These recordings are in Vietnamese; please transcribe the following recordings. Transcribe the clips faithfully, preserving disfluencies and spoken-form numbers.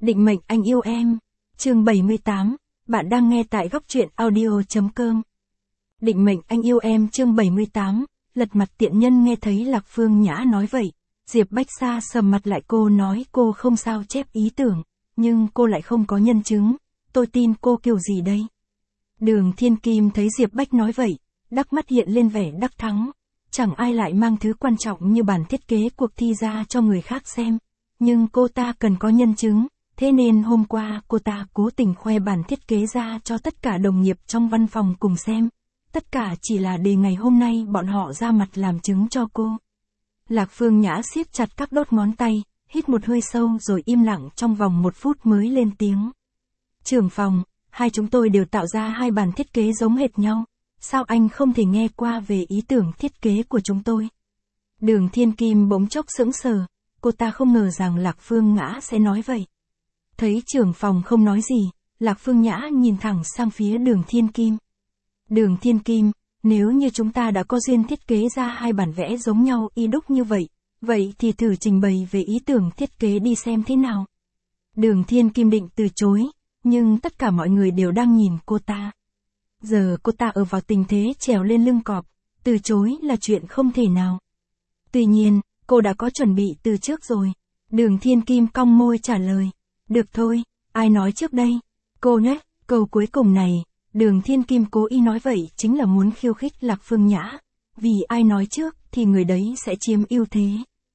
Định mệnh anh yêu em. Chương bảy mươi tám, bạn đang nghe tại góc truyện audio chấm com. Định mệnh anh yêu em chương bảy mươi tám, lật mặt tiện nhân. Nghe thấy Lạc Phương Nhã nói vậy, Diệp Bách Sa sầm mặt lại. Cô nói cô không sao chép ý tưởng, nhưng cô lại không có nhân chứng. Tôi tin cô kiểu gì đây? Đường Thiên Kim thấy Diệp Bách nói vậy, đắc mắt hiện lên vẻ đắc thắng. Chẳng ai lại mang thứ quan trọng như bản thiết kế cuộc thi ra cho người khác xem. Nhưng cô ta cần có nhân chứng, thế nên hôm qua cô ta cố tình khoe bản thiết kế ra cho tất cả đồng nghiệp trong văn phòng cùng xem. Tất cả chỉ là để ngày hôm nay bọn họ ra mặt làm chứng cho cô. Lạc Phương Nhã siết chặt các đốt ngón tay, hít một hơi sâu rồi im lặng trong vòng một phút mới lên tiếng. Trưởng phòng, hai chúng tôi đều tạo ra hai bản thiết kế giống hệt nhau. Sao anh không thể nghe qua về ý tưởng thiết kế của chúng tôi? Đường Thiên Kim bỗng chốc sững sờ, cô ta không ngờ rằng Lạc Phương Nhã sẽ nói vậy. Thấy trưởng phòng không nói gì, Lạc Phương Nhã nhìn thẳng sang phía Đường Thiên Kim. Đường Thiên Kim, nếu như chúng ta đã có duyên thiết kế ra hai bản vẽ giống nhau y đúc như vậy, vậy thì thử trình bày về ý tưởng thiết kế đi xem thế nào. Đường Thiên Kim định từ chối, nhưng tất cả mọi người đều đang nhìn cô ta. Giờ cô ta ở vào tình thế trèo lên lưng cọp, từ chối là chuyện không thể nào. Tuy nhiên, cô đã có chuẩn bị từ trước rồi. Đường Thiên Kim cong môi trả lời. Được thôi, ai nói trước đây? Cô nhé, câu cuối cùng này, Đường Thiên Kim cố ý nói vậy chính là muốn khiêu khích Lạc Phương Nhã. Vì ai nói trước thì người đấy sẽ chiếm ưu thế.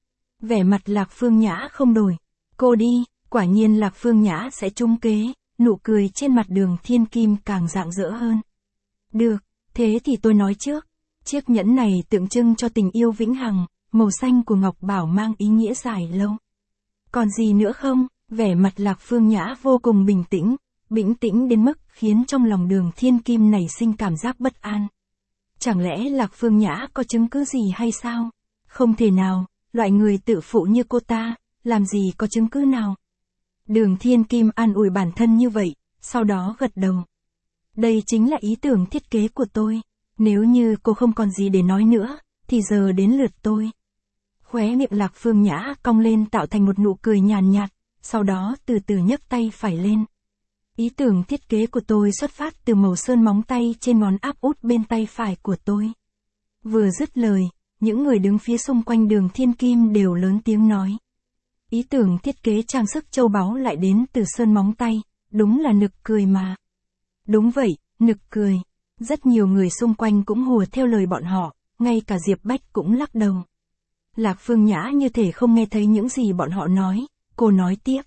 Vẻ mặt Lạc Phương Nhã không đổi. Cô đi, quả nhiên Lạc Phương Nhã sẽ trúng kế, nụ cười trên mặt Đường Thiên Kim càng rạng rỡ hơn. Được, thế thì tôi nói trước. Chiếc nhẫn này tượng trưng cho tình yêu vĩnh hằng, màu xanh của ngọc bảo mang ý nghĩa dài lâu. Còn gì nữa không? Vẻ mặt Lạc Phương Nhã vô cùng bình tĩnh, bình tĩnh đến mức khiến trong lòng Đường Thiên Kim nảy sinh cảm giác bất an. Chẳng lẽ Lạc Phương Nhã có chứng cứ gì hay sao? Không thể nào, loại người tự phụ như cô ta, làm gì có chứng cứ nào? Đường Thiên Kim an ủi bản thân như vậy, sau đó gật đầu. Đây chính là ý tưởng thiết kế của tôi. Nếu như cô không còn gì để nói nữa, thì giờ đến lượt tôi. Khóe miệng Lạc Phương Nhã cong lên tạo thành một nụ cười nhàn nhạt, sau đó từ từ nhấc tay phải lên. Ý tưởng thiết kế của tôi xuất phát từ màu sơn móng tay trên ngón áp út bên tay phải của tôi. Vừa dứt lời, những người đứng phía xung quanh Đường Thiên Kim đều lớn tiếng nói. Ý tưởng thiết kế trang sức châu báu lại đến từ sơn móng tay, đúng là nực cười mà. Đúng vậy, nực cười. Rất nhiều người xung quanh cũng hùa theo lời bọn họ, ngay cả Diệp Bách cũng lắc đầu. Lạc Phương Nhã như thể không nghe thấy những gì bọn họ nói, cô nói tiếp.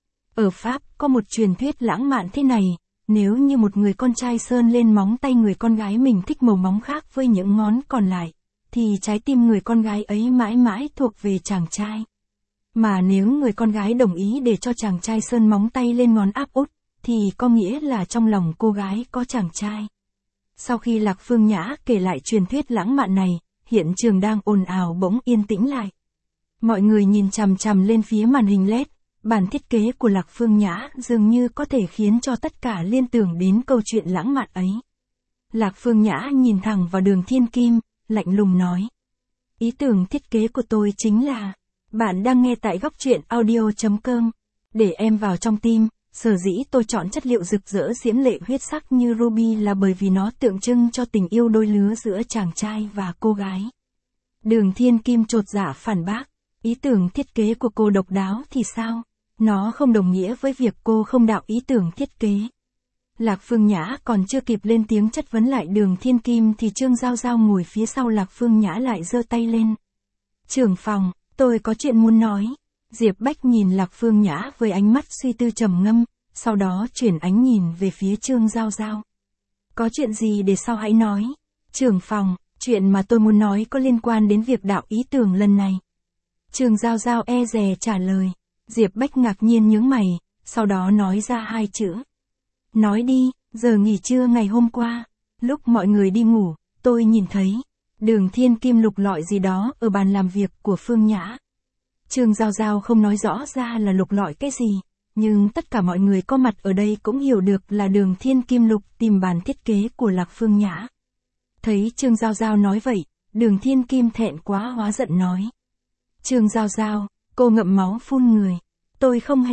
Ở Pháp có một truyền thuyết lãng mạn thế này, nếu như một người con trai sơn lên móng tay người con gái mình thích màu móng khác với những ngón còn lại, thì trái tim người con gái ấy mãi mãi thuộc về chàng trai. Mà nếu người con gái đồng ý để cho chàng trai sơn móng tay lên ngón áp út, thì có nghĩa là trong lòng cô gái có chàng trai. Sau khi Lạc Phương Nhã kể lại truyền thuyết lãng mạn này, hiện trường đang ồn ào bỗng yên tĩnh lại. Mọi người nhìn chằm chằm lên phía màn hình led, bản thiết kế của Lạc Phương Nhã dường như có thể khiến cho tất cả liên tưởng đến câu chuyện lãng mạn ấy. Lạc Phương Nhã nhìn thẳng vào Đường Thiên Kim, lạnh lùng nói. Ý tưởng thiết kế của tôi chính là, bạn đang nghe tại góc truyện audio chấm com, để em vào trong tim. Sở dĩ tôi chọn chất liệu rực rỡ diễm lệ huyết sắc như ruby là bởi vì nó tượng trưng cho tình yêu đôi lứa giữa chàng trai và cô gái. Đường Thiên Kim chột dạ phản bác, ý tưởng thiết kế của cô độc đáo thì sao? Nó không đồng nghĩa với việc cô không đạo ý tưởng thiết kế. Lạc Phương Nhã còn chưa kịp lên tiếng chất vấn lại Đường Thiên Kim thì Trương Giao Giao ngồi phía sau Lạc Phương Nhã lại giơ tay lên. Trưởng phòng, tôi có chuyện muốn nói. Diệp Bách nhìn Lạc Phương Nhã với ánh mắt suy tư trầm ngâm, sau đó chuyển ánh nhìn về phía Trương Giao Giao. Có chuyện gì để sau hãy nói. Trưởng phòng, chuyện mà tôi muốn nói có liên quan đến việc đạo ý tưởng lần này. Trương Giao Giao e dè trả lời. Diệp Bách ngạc nhiên nhướng mày, sau đó nói ra hai chữ. Nói đi, giờ nghỉ trưa ngày hôm qua, lúc mọi người đi ngủ, tôi nhìn thấy Đường Thiên Kim lục lọi gì đó ở bàn làm việc của Phương Nhã. Trương Giao Giao không nói rõ ra là lục lọi cái gì, nhưng tất cả mọi người có mặt ở đây cũng hiểu được là Đường Thiên Kim lục tìm bản thiết kế của Lạc Phương Nhã. Thấy Trương Giao Giao nói vậy, Đường Thiên Kim thẹn quá hóa giận nói. Trương Giao Giao, cô ngậm máu phun người. Tôi không hề,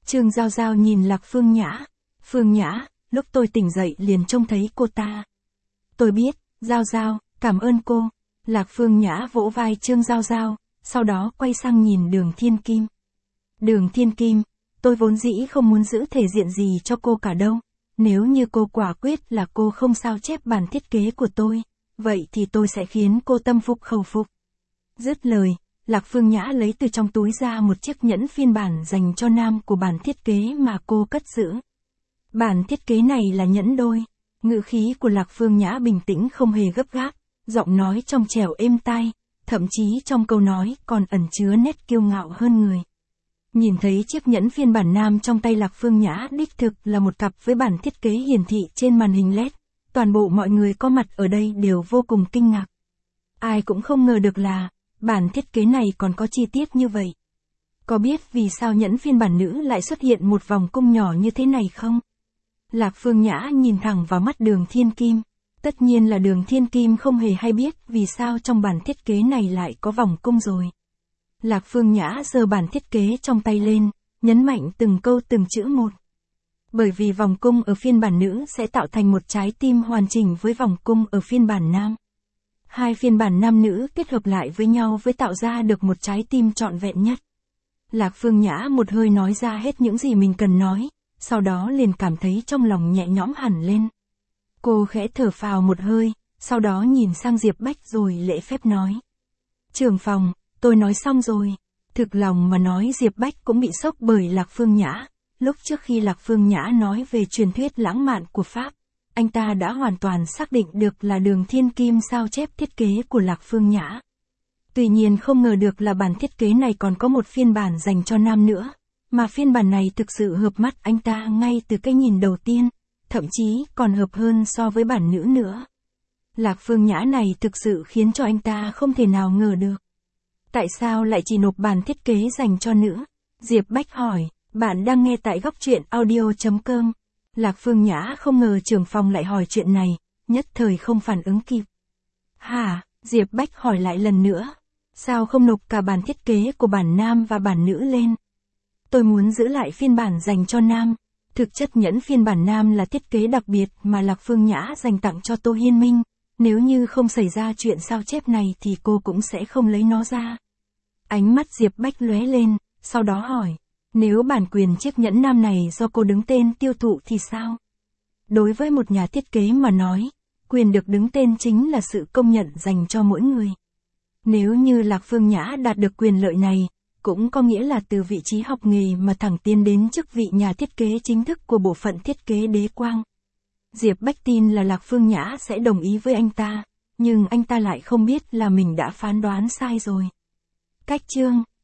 Trương Giao Giao nhìn Lạc Phương Nhã. Phương Nhã, lúc tôi tỉnh dậy liền trông thấy cô ta. Tôi biết, Giao Giao, cảm ơn cô. Lạc Phương Nhã vỗ vai Trương Giao Giao, sau đó quay sang nhìn Đường Thiên Kim. Đường Thiên Kim, tôi vốn dĩ không muốn giữ thể diện gì cho cô cả đâu. Nếu như cô quả quyết là cô không sao chép bản thiết kế của tôi, vậy thì tôi sẽ khiến cô tâm phục khẩu phục. Dứt lời, Lạc Phương Nhã lấy từ trong túi ra một chiếc nhẫn phiên bản dành cho nam của bản thiết kế mà cô cất giữ. Bản thiết kế này là nhẫn đôi. Ngữ khí của Lạc Phương Nhã bình tĩnh không hề gấp gáp, giọng nói trong trẻo êm tai, thậm chí trong câu nói còn ẩn chứa nét kiêu ngạo hơn người. Nhìn thấy chiếc nhẫn phiên bản nam trong tay Lạc Phương Nhã đích thực là một cặp với bản thiết kế hiển thị trên màn hình led, toàn bộ mọi người có mặt ở đây đều vô cùng kinh ngạc. Ai cũng không ngờ được là, bản thiết kế này còn có chi tiết như vậy. Có biết vì sao nhẫn phiên bản nữ lại xuất hiện một vòng cung nhỏ như thế này không? Lạc Phương Nhã nhìn thẳng vào mắt Đường Thiên Kim. Tất nhiên là Đường Thiên Kim không hề hay biết vì sao trong bản thiết kế này lại có vòng cung rồi. Lạc Phương Nhã giơ bản thiết kế trong tay lên, nhấn mạnh từng câu từng chữ một. Bởi vì vòng cung ở phiên bản nữ sẽ tạo thành một trái tim hoàn chỉnh với vòng cung ở phiên bản nam. Hai phiên bản nam nữ kết hợp lại với nhau với tạo ra được một trái tim trọn vẹn nhất. Lạc Phương Nhã một hơi nói ra hết những gì mình cần nói, sau đó liền cảm thấy trong lòng nhẹ nhõm hẳn lên. Cô khẽ thở phào một hơi, sau đó nhìn sang Diệp Bách rồi lễ phép nói. Trưởng phòng, tôi nói xong rồi. Thực lòng mà nói Diệp Bách cũng bị sốc bởi Lạc Phương Nhã. Lúc trước khi Lạc Phương Nhã nói về truyền thuyết lãng mạn của Pháp, anh ta đã hoàn toàn xác định được là Đường Thiên Kim sao chép thiết kế của Lạc Phương Nhã. Tuy nhiên không ngờ được là bản thiết kế này còn có một phiên bản dành cho nam nữa, mà phiên bản này thực sự hợp mắt anh ta ngay từ cái nhìn đầu tiên, thậm chí còn hợp hơn so với bản nữ nữa. Lạc Phương Nhã này thực sự khiến cho anh ta không thể nào ngờ được. Tại sao lại chỉ nộp bản thiết kế dành cho nữ? Diệp Bách hỏi, bạn đang nghe tại góc truyện audio chấm com. Lạc Phương Nhã không ngờ trưởng phòng lại hỏi chuyện này, nhất thời không phản ứng kịp. Hả? Diệp Bách hỏi lại lần nữa. Sao không nộp cả bản thiết kế của bản nam và bản nữ lên? Tôi muốn giữ lại phiên bản dành cho nam. Thực chất nhẫn phiên bản nam là thiết kế đặc biệt mà Lạc Phương Nhã dành tặng cho Tô Hiên Minh. Nếu như không xảy ra chuyện sao chép này thì cô cũng sẽ không lấy nó ra. Ánh mắt Diệp Bách lóe lên, sau đó hỏi. Nếu bản quyền chiếc nhẫn nam này do cô đứng tên tiêu thụ thì sao? Đối với một nhà thiết kế mà nói, quyền được đứng tên chính là sự công nhận dành cho mỗi người. Nếu như Lạc Phương Nhã đạt được quyền lợi này, cũng có nghĩa là từ vị trí học nghề mà thẳng tiến đến chức vị nhà thiết kế chính thức của bộ phận thiết kế Đế Quang. Diệp Bách tin là Lạc Phương Nhã sẽ đồng ý với anh ta, nhưng anh ta lại không biết là mình đã phán đoán sai rồi. Cách chương